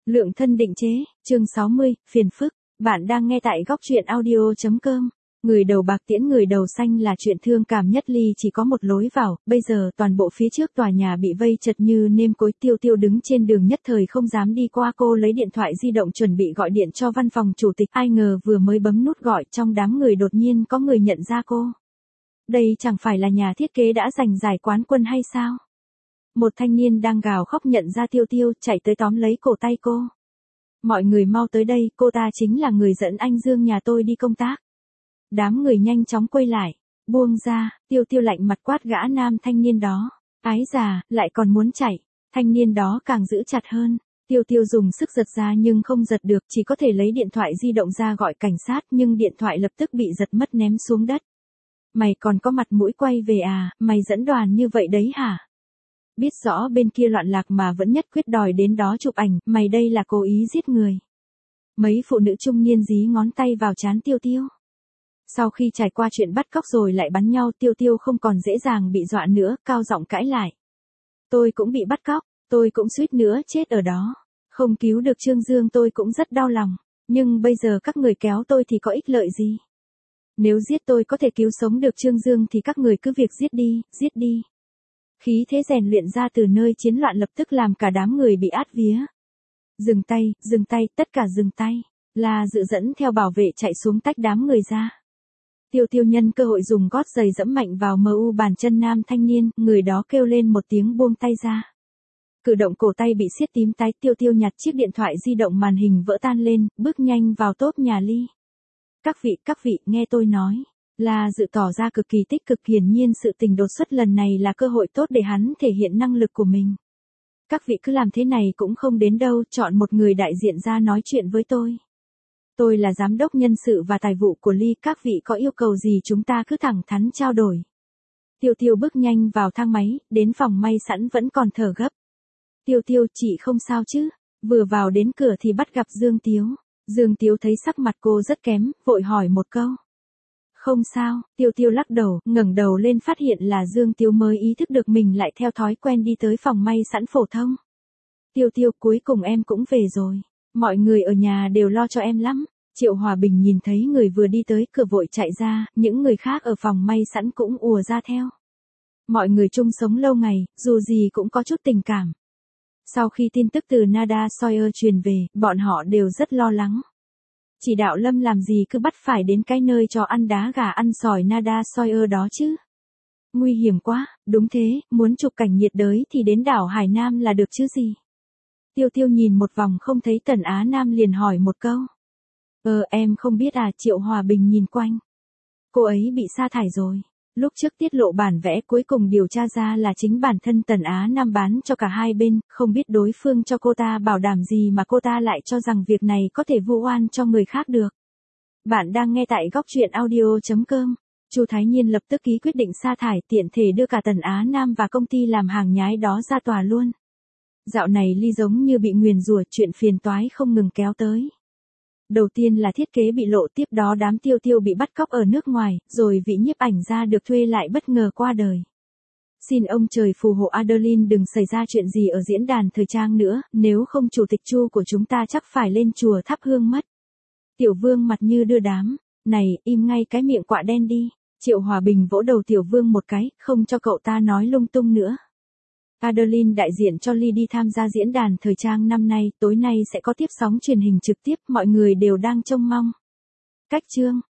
Lượng thân định chế, chương 60, phiền phức. Bạn đang nghe tại góc truyện audio.com. Người đầu bạc tiễn người đầu xanh là chuyện thương cảm nhất. Ly chỉ có một lối vào, bây giờ toàn bộ phía trước tòa nhà bị vây chật như nêm cối. Tiêu Tiêu đứng trên đường nhất thời không dám đi qua. Cô lấy điện thoại di động chuẩn bị gọi điện cho văn phòng chủ tịch. Ai ngờ vừa mới bấm nút gọi, trong đám người đột nhiên có người nhận ra cô. Đây chẳng phải là nhà thiết kế đã giành giải quán quân hay sao? Một thanh niên đang gào khóc nhận ra Tiêu Tiêu, chạy tới tóm lấy cổ tay cô. Mọi người mau tới đây, cô ta chính là người dẫn anh Dương nhà tôi đi công tác. Đám người nhanh chóng quay lại. Buông ra, Tiêu Tiêu lạnh mặt quát gã nam thanh niên đó. Ái già, lại còn muốn chạy. Thanh niên đó càng giữ chặt hơn. Tiêu Tiêu dùng sức giật ra nhưng không giật được, chỉ có thể lấy điện thoại di động ra gọi cảnh sát, nhưng điện thoại lập tức bị giật mất ném xuống đất. Mày còn có mặt mũi quay về à, mày dẫn đoàn như vậy đấy hả? Biết rõ bên kia loạn lạc mà vẫn nhất quyết đòi đến đó chụp ảnh, mày đây là cố ý giết người. Mấy phụ nữ trung niên dí ngón tay vào trán Tiêu Tiêu. Sau khi trải qua chuyện bắt cóc rồi lại bắn nhau, Tiêu Tiêu không còn dễ dàng bị dọa nữa, cao giọng cãi lại. Tôi cũng bị bắt cóc, tôi cũng suýt nữa chết ở đó. Không cứu được Trương Dương tôi cũng rất đau lòng, nhưng bây giờ các người kéo tôi thì có ích lợi gì? Nếu giết tôi có thể cứu sống được Trương Dương thì các người cứ việc giết đi, giết đi. Khí thế rèn luyện ra từ nơi chiến loạn lập tức làm cả đám người bị át vía. Dừng tay, tất cả dừng tay. La Dự dẫn theo bảo vệ chạy xuống tách đám người ra. Tiêu Tiêu nhân cơ hội dùng gót giày dẫm mạnh vào mu bàn chân nam thanh niên, người đó kêu lên một tiếng buông tay ra. Cử động cổ tay bị siết tím tái. Tiêu Tiêu nhặt chiếc điện thoại di động màn hình vỡ tan lên, bước nhanh vào tốp nhà Ly. Các vị, nghe tôi nói. La Dự tỏ ra cực kỳ tích cực, hiển nhiên sự tình đột xuất lần này là cơ hội tốt để hắn thể hiện năng lực của mình. Các vị cứ làm thế này cũng không đến đâu, chọn một người đại diện ra nói chuyện với tôi. Tôi là giám đốc nhân sự và tài vụ của Ly, các vị có yêu cầu gì chúng ta cứ thẳng thắn trao đổi. Tiêu Tiêu bước nhanh vào thang máy, đến phòng may sẵn vẫn còn thở gấp. Tiêu, chị không sao chứ? Vừa vào đến cửa thì bắt gặp Dương Tiếu. Dương Tiếu thấy sắc mặt cô rất kém, vội hỏi một câu. Không sao, Tiêu lắc đầu, ngẩng đầu lên phát hiện là Dương Tiếu mới ý thức được mình lại theo thói quen đi tới phòng may sẵn phổ thông. Tiêu, cuối cùng em cũng về rồi. Mọi người ở nhà đều lo cho em lắm. Triệu Hòa Bình nhìn thấy người vừa đi tới cửa vội chạy ra, những người khác ở phòng may sẵn cũng ùa ra theo. Mọi người chung sống lâu ngày, dù gì cũng có chút tình cảm. Sau khi tin tức từ Nada Sawyer truyền về, bọn họ đều rất lo lắng. Chỉ đạo Lâm làm gì cứ bắt phải đến cái nơi cho ăn đá gà ăn sỏi Nada Sawyer đó chứ. Nguy hiểm quá, đúng thế, muốn chụp cảnh nhiệt đới thì đến đảo Hải Nam là được chứ gì. Tiêu nhìn một vòng không thấy Tần Á Nam liền hỏi một câu. Em không biết à, Triệu Hòa Bình nhìn quanh. Cô ấy bị sa thải rồi. Lúc trước tiết lộ bản vẽ cuối cùng điều tra ra là chính bản thân Tần Á Nam bán cho cả hai bên, không biết đối phương cho cô ta bảo đảm gì mà cô ta lại cho rằng việc này có thể vu oan cho người khác được. Bạn đang nghe tại góc truyện audio.com. Chu Thái Nhiên lập tức ký quyết định sa thải, tiện thể đưa cả Tần Á Nam và công ty làm hàng nhái đó ra tòa luôn. Dạo này Ly giống như bị nguyền rủa, chuyện phiền toái không ngừng kéo tới. Đầu tiên là thiết kế bị lộ, tiếp đó đám Tiêu bị bắt cóc ở nước ngoài, rồi vị nhiếp ảnh gia được thuê lại bất ngờ qua đời. Xin ông trời phù hộ Adeline đừng xảy ra chuyện gì ở diễn đàn thời trang nữa, nếu không chủ tịch Chu của chúng ta chắc phải lên chùa thắp hương mất. Tiểu Vương mặt như đưa đám. Này, im ngay cái miệng quạ đen đi. Triệu Hòa Bình vỗ đầu Tiểu Vương một cái, không cho cậu ta nói lung tung nữa. Adeline đại diện cho Ly đi tham gia diễn đàn thời trang năm nay, tối nay sẽ có tiếp sóng truyền hình trực tiếp, mọi người đều đang trông mong. Cách chương